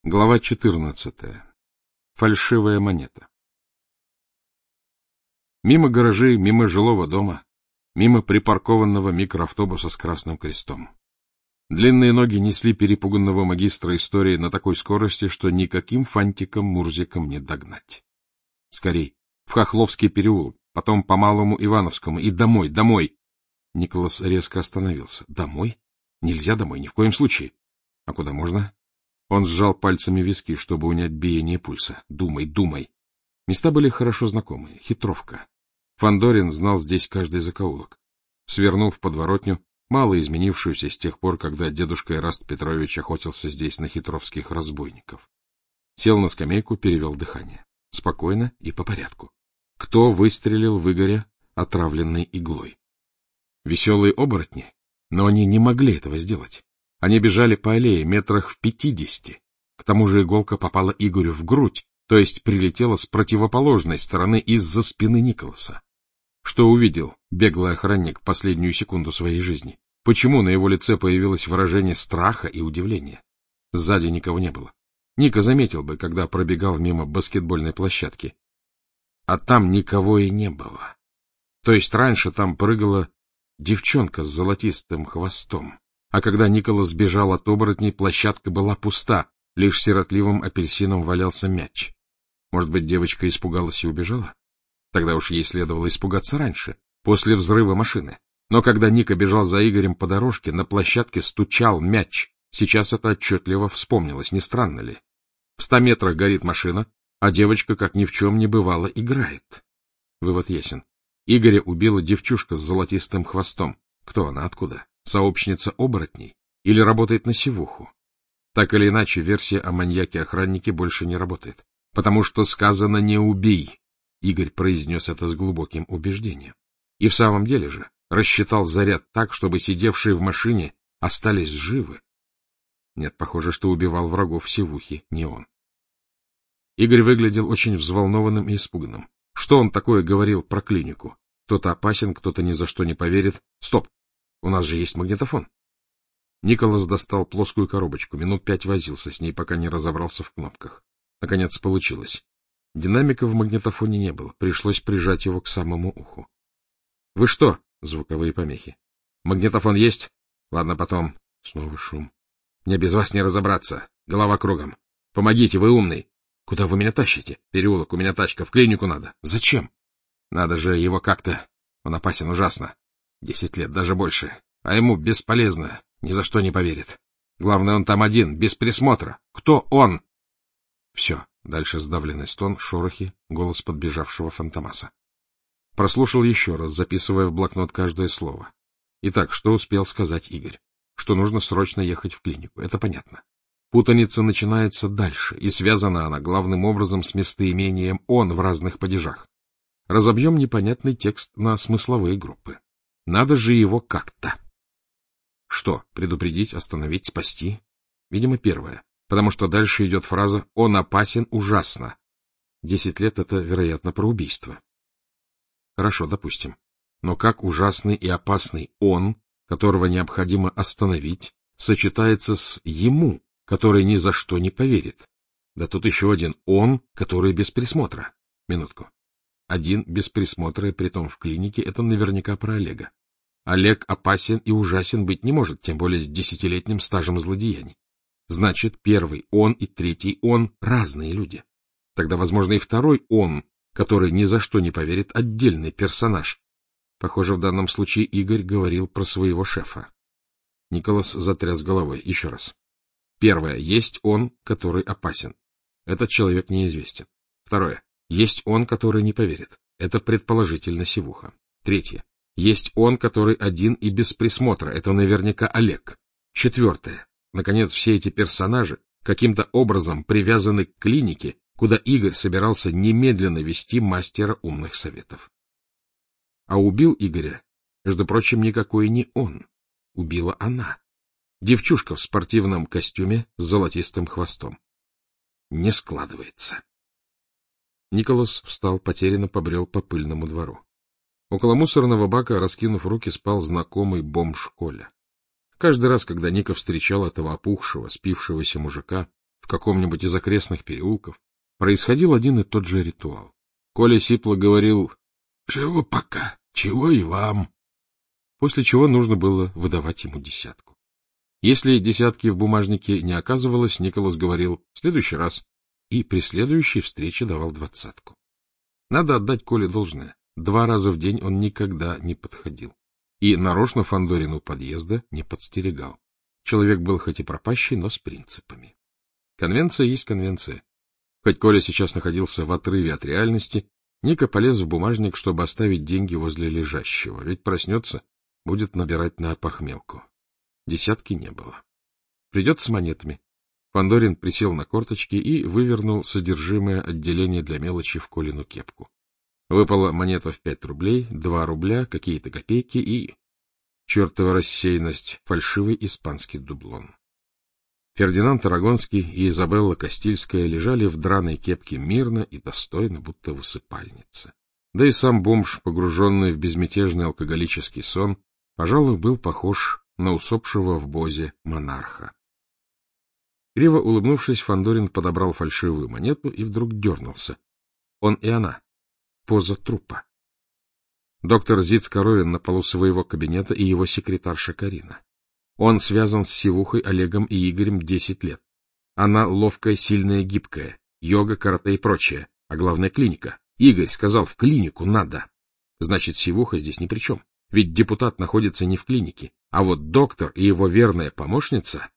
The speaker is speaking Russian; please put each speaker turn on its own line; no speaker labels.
Глава 14. Фальшивая монета. Мимо гаражей, мимо жилого дома, мимо припаркованного микроавтобуса с красным крестом. Длинные ноги несли перепуганного магистра истории на такой скорости, что никаким фантиком-мурзиком не догнать. Скорей, в Хохловский переулок, потом по Малому Ивановскому и домой, домой. Николас резко остановился. Домой? Нельзя домой, ни в коем случае. А куда можно? Он сжал пальцами виски, чтобы унять биение пульса. Думай, думай. Места были хорошо знакомые. Хитровка. Фандорин знал здесь каждый закоулок. Свернул в подворотню, мало изменившуюся с тех пор, когда дедушка Ираст Петрович охотился здесь на хитровских разбойников. Сел на скамейку, перевел дыхание. Спокойно и по порядку. Кто выстрелил в Игоря отравленной иглой? Веселые оборотни? Но они не могли этого сделать. Они бежали по аллее метрах в 50. К тому же иголка попала Игорю в грудь, то есть прилетела с противоположной стороны из-за спины Николаса. Что увидел беглый охранник в последнюю секунду своей жизни? Почему на его лице появилось выражение страха и удивления? Сзади никого не было. Ника заметил бы, когда пробегал мимо баскетбольной площадки. А там никого и не было. То есть раньше там прыгала девчонка с золотистым хвостом. А когда Николас бежал от оборотней, площадка была пуста, лишь сиротливым апельсином валялся мяч. Может быть, девочка испугалась и убежала? Тогда уж ей следовало испугаться раньше, после взрыва машины. Но когда Ника бежал за Игорем по дорожке, на площадке стучал мяч. Сейчас это отчетливо вспомнилось, не странно ли? В 100 метрах горит машина, а девочка, как ни в чем не бывало, играет. Вывод ясен. Игоря убила девчушка с золотистым хвостом. Кто она, откуда? Сообщница оборотней? Или работает на сивуху? Так или иначе, версия о маньяке-охраннике больше не работает. Потому что сказано «не убей». Игорь произнес это с глубоким убеждением. И в самом деле же рассчитал заряд так, чтобы сидевшие в машине остались живы. Нет, похоже, что убивал врагов сивухи не он. Игорь выглядел очень взволнованным и испуганным. Что он такое говорил про клинику? Кто-то опасен, кто-то ни за что не поверит. Стоп! У нас же есть магнитофон. Николас достал плоскую коробочку, минут 5 возился с ней, пока не разобрался в кнопках. Наконец получилось. Динамика в магнитофоне не было, пришлось прижать его к самому уху. — Вы что? — звуковые помехи. — Магнитофон есть? Ладно, потом. Снова шум. — Мне без вас не разобраться. Голова кругом. Помогите, вы умный. — Куда вы меня тащите? Переулок, у меня тачка, в клинику надо. — Зачем? — Надо же его как-то. Он опасен ужасно. 10 лет, даже больше. А ему бесполезно, ни за что не поверит. Главное, он там один, без присмотра. Кто он? Все. Дальше сдавленный стон, шорохи, голос подбежавшего Фантомаса. Прослушал еще раз, записывая в блокнот каждое слово. Итак, что успел сказать Игорь? Что нужно срочно ехать в клинику. Это понятно. Путаница начинается дальше, и связана она главным образом с местоимением «он» в разных падежах. Разобьем непонятный текст на смысловые группы. Надо же его как-то. Что? Предупредить, остановить, спасти? Видимо, первое. Потому что дальше идет фраза «он опасен ужасно». 10 лет — это, вероятно, про убийство. Хорошо, допустим. Но как ужасный и опасный он, которого необходимо остановить, сочетается с ему, который ни за что не поверит? Да тут еще один он, который без присмотра. Минутку. Один без присмотра, притом в клинике, это наверняка про Олега. Олег опасен и ужасен быть не может, тем более с 10-летним стажем злодеяний. Значит, первый он и третий он — разные люди. Тогда, возможно, и второй он, который ни за что не поверит, отдельный персонаж. Похоже, в данном случае Игорь говорил про своего шефа. Николас затряс головой. Еще раз. Первое. Есть он, который опасен. Этот человек неизвестен. Второе. Есть он, который не поверит. Это предположительно сивуха. Третье. Есть он, который один и без присмотра. Это наверняка Олег. Четвертое. Наконец, все эти персонажи каким-то образом привязаны к клинике, куда Игорь собирался немедленно вести мастера умных советов. А убил Игоря, между прочим, никакой не он. Убила она. Девчушка в спортивном костюме с золотистым хвостом. Не складывается. Николас встал, потерянно побрел по пыльному двору. Около мусорного бака, раскинув руки, спал знакомый бомж Коля. Каждый раз, когда Ника встречал этого опухшего, спившегося мужика, в каком-нибудь из окрестных переулков происходил один и тот же ритуал. Коля сипло говорил: «Живо пока, чего и вам», после чего нужно было выдавать ему десятку. Если десятки в бумажнике не оказывалось, Николас говорил: «В следующий раз», и при следующей встрече давал двадцатку. Надо отдать Коле должное. 2 раза в день он никогда не подходил. И нарочно Фандорин у подъезда не подстерегал. Человек был хоть и пропащий, но с принципами. Конвенция есть конвенция. Хоть Коля сейчас находился в отрыве от реальности, Ника полез в бумажник, чтобы оставить деньги возле лежащего, ведь проснется, будет набирать на опохмелку. Десятки не было. Придется с монетами. Фандорин присел на корточки и вывернул содержимое отделения для мелочи в Колину кепку. Выпала монета в 5 рублей, 2 рубля, какие-то копейки и... чертова рассеянность, фальшивый испанский дублон. Фердинанд Арагонский и Изабелла Кастильская лежали в драной кепке мирно и достойно, будто в усыпальнице. Да и сам бомж, погруженный в безмятежный алкоголический сон, пожалуй, был похож на усопшего в бозе монарха. Криво улыбнувшись, Фандорин подобрал фальшивую монету и вдруг дернулся. Он и она. Поза трупа. Доктор Зиц-Коровин на полу своего кабинета и его секретарша Карина. Он связан с Сивухой, Олегом и Игорем 10 лет. Она ловкая, сильная, гибкая. Йога, карате и прочее. А главное — клиника. Игорь сказал, в клинику надо. Значит, Сивуха здесь ни при чем. Ведь депутат находится не в клинике. А вот доктор и его верная помощница...